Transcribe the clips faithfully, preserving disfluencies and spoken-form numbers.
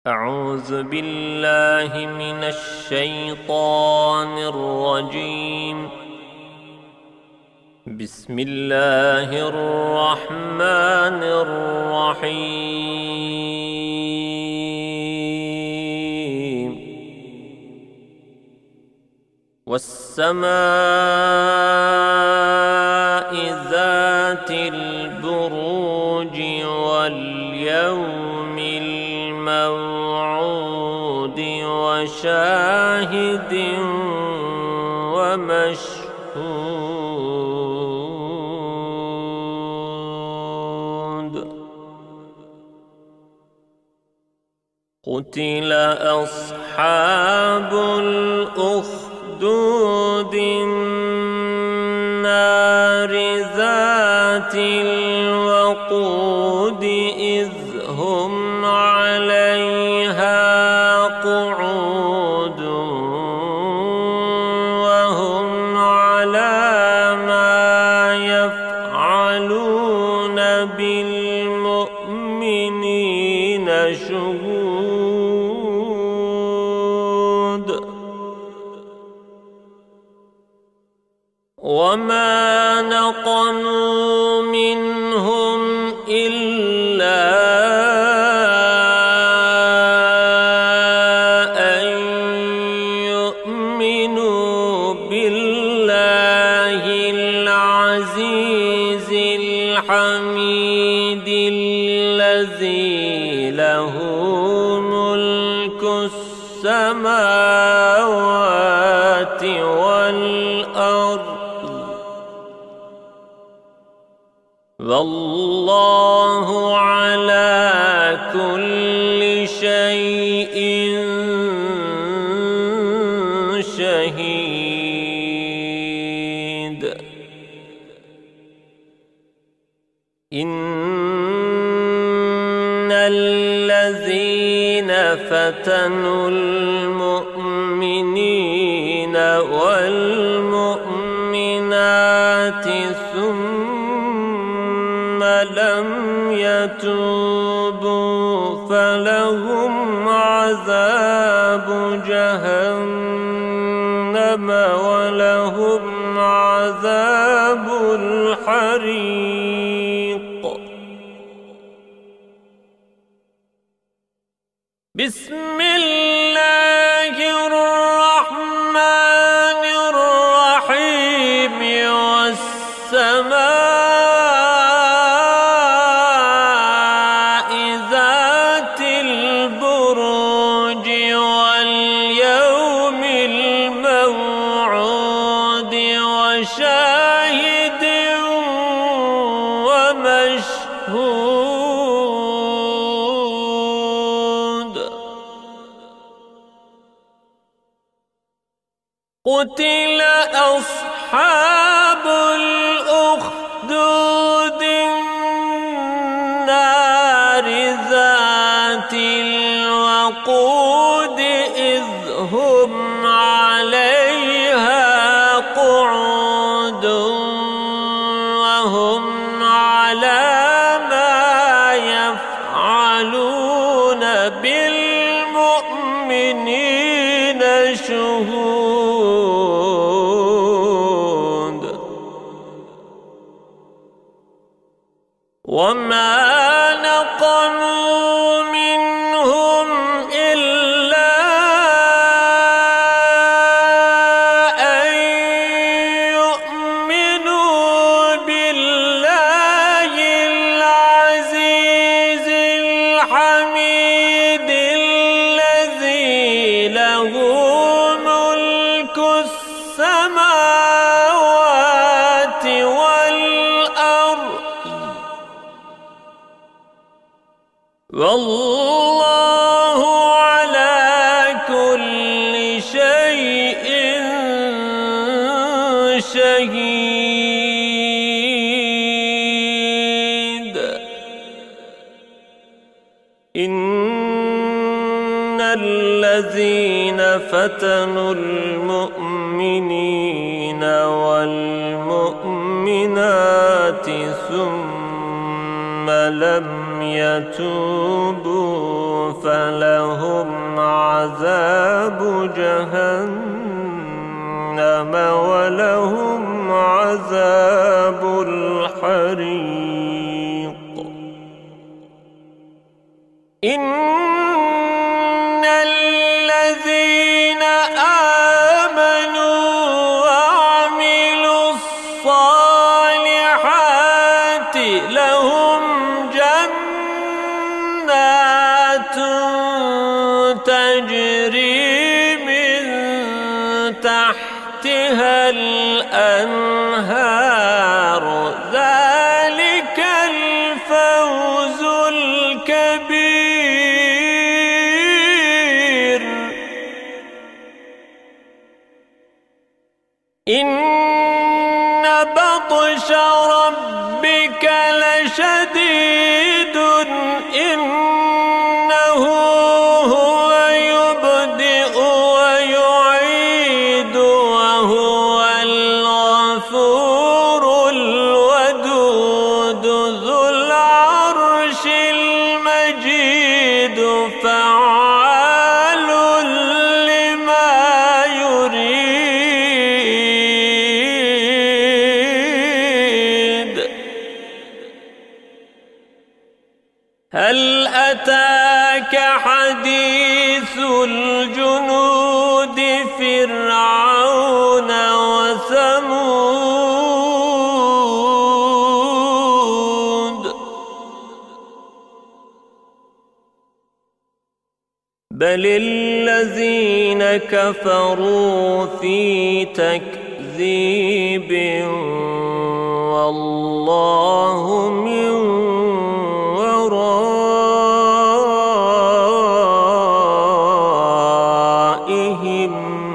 أعوذ بالله من الشيطان الرجيم. بسم الله الرحمن الرحيم. والسماء ذات البروج واليوم الموعود وشاهد ومشهود. قتل أصحاب الأخدود النار ذات الوقود إذ هم عليها قعود وهم على ما يفعلون بالمؤمنين شهود. وما نقموا منهم إلا أن يؤمنوا بالله العزيز الحميد الذي له ملك السماوات والأرض والله على كل شيء شهيد. إن الذين فتنوا المؤمنين والمؤمنات ثم لم يتوبوا فلهم عذاب جهنم ولهم عذاب الحريق. بسم الله الرحمن الرحيم. والسماء ذات البروج واليوم الموعود وشاهد ومشهود. قتل أصحاب الأخدود النار ذات الوقود إذ هم عليها قعود وهم على ما يفعلون بالمؤمنين شهود. وما نقموا منهم إلا أن يؤمنوا بالله العزيز الحميد الذي له ملك السماوات والأرض والله على كل شيء شهيد. إن الذين فتنوا المؤمنين والمؤمنات ثم لم يتوبوا فلهم عذاب جهنم ولهم عذاب الحريق. إن الذين آمنوا وعملوا الصالحات لهم جنات تجري من تحتها الأنهار ذلك الفوز الكبير. إن بطش ربك لشديد إنه هو يبدئ ويعيد وهو الغفور الودود ذو العرش المجيد فعال لما يريد. هل أتاك حديث الجنود فرعون وثمود بل الذين كفروا في تكذيب والله من ورائهم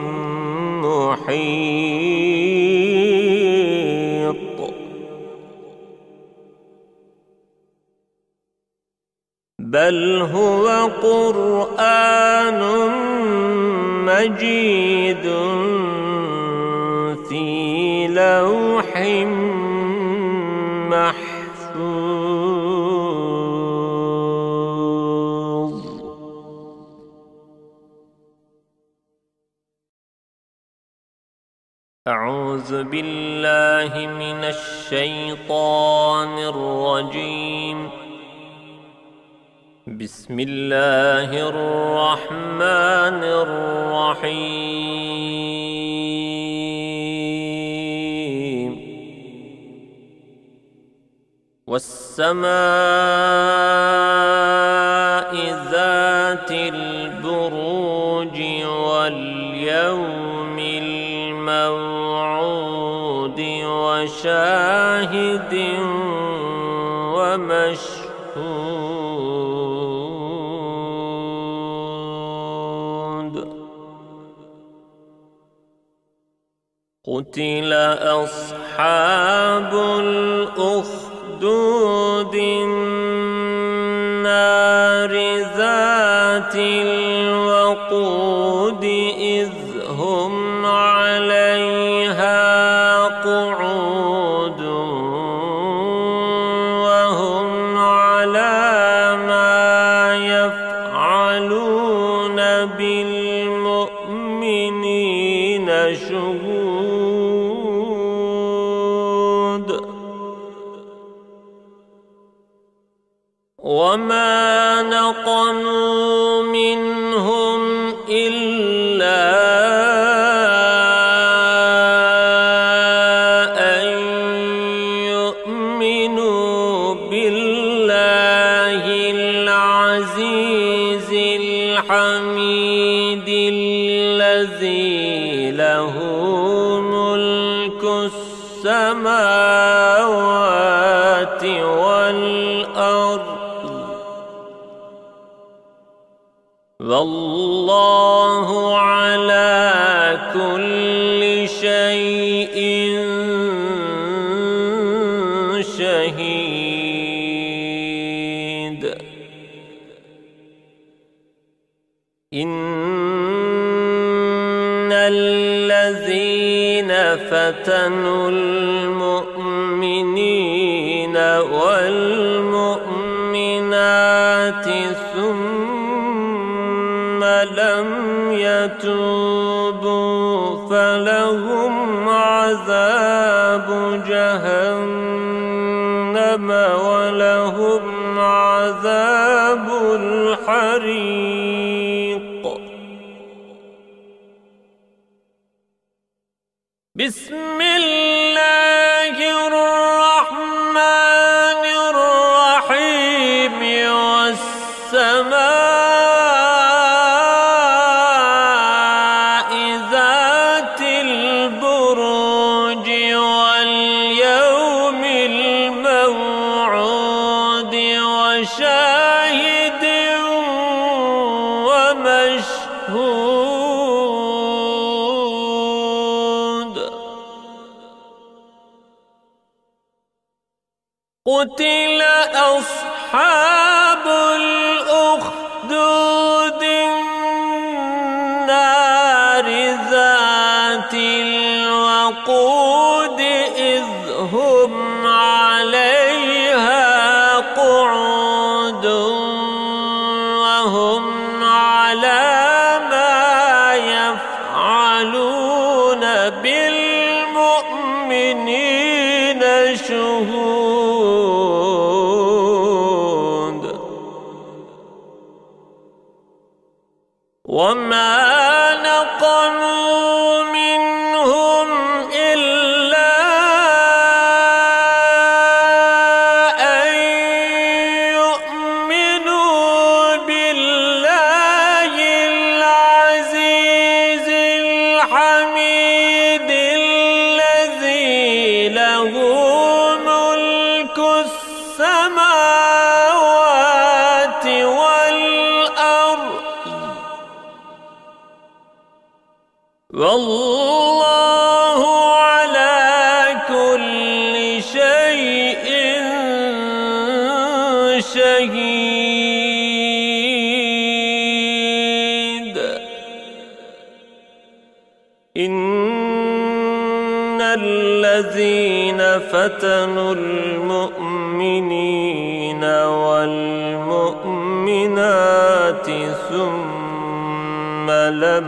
محيط. بل هو قرآن مجيد في لوح محفوظ. أعوذ بالله من الشيطان الرجيم. بسم الله الرحمن الرحيم. والسماء ذات البروج واليوم الموعود وشاهد ومشهود. قتل أصحاب الأخدود النار ذات الوقود إذ هم عليها قعود وهم على ما يفعلون بالمؤمنين شهود. وما نقموا منهم إلا أن يؤمنوا بالله العزيز الحميد الذي له ملك السماوات والأرض والله على كل شيء شهيد. إن الذين فتنوا المؤمنين والمؤمنات ثم لم يتوبوا فلهم عذاب جهنم ولهم عذاب الحريق. بسم الله الرحمن الرحيم. والسماء ذات البروج واليوم الموعود وشاهد ومشهود. قتل أصحاب الأخدود النار ذات الوقود إذ هم عليها قعود وهم على ما يفعلون بالمؤمنين شهود. وما نقموا منهم إلا أن يؤمنوا بالله العزيز الحميد الذي له ملك السماوات والأرض والله على كل شيء شهيد. إن الذين فتنوا المؤمنين والمؤمنات ثم لم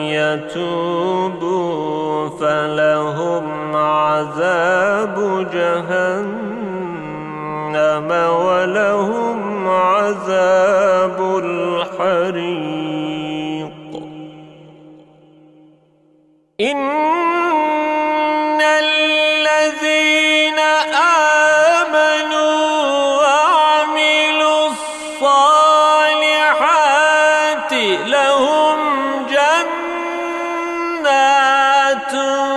يتوبوا فلهم عذاب جهنم ولهم عذاب الحريق. إن الذين آمنوا وعملوا الصالحات لهم جنات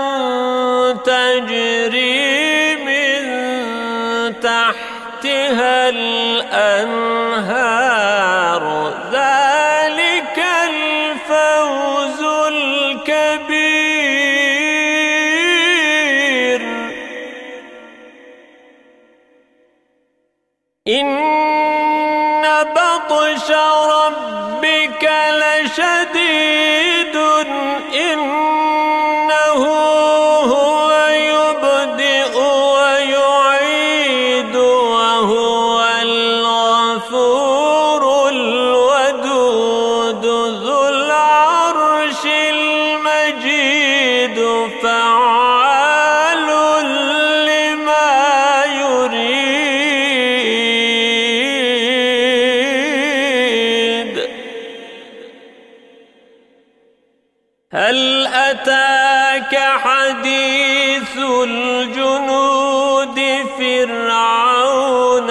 تجري من تحتها الأنهار ذلك الفوز الكبير. إن بطش ربك لشديد إنه هو يبدئ ويعيد وهو الغفور الودود ذو العرش المجيد فعال لما يريد. هل أتاك حديث الجنود فرعون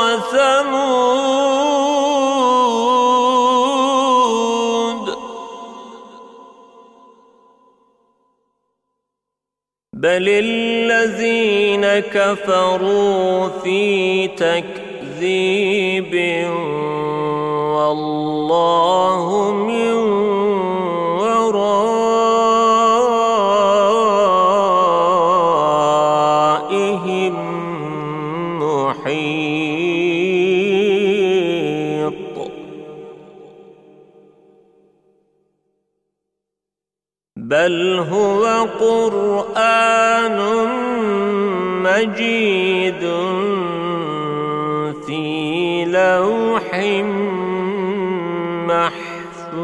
وثمود. بل الذين كفروا في تكذيب والله من ورائهم محيط. بل هو قرآن مجيد في لوح محفوظ.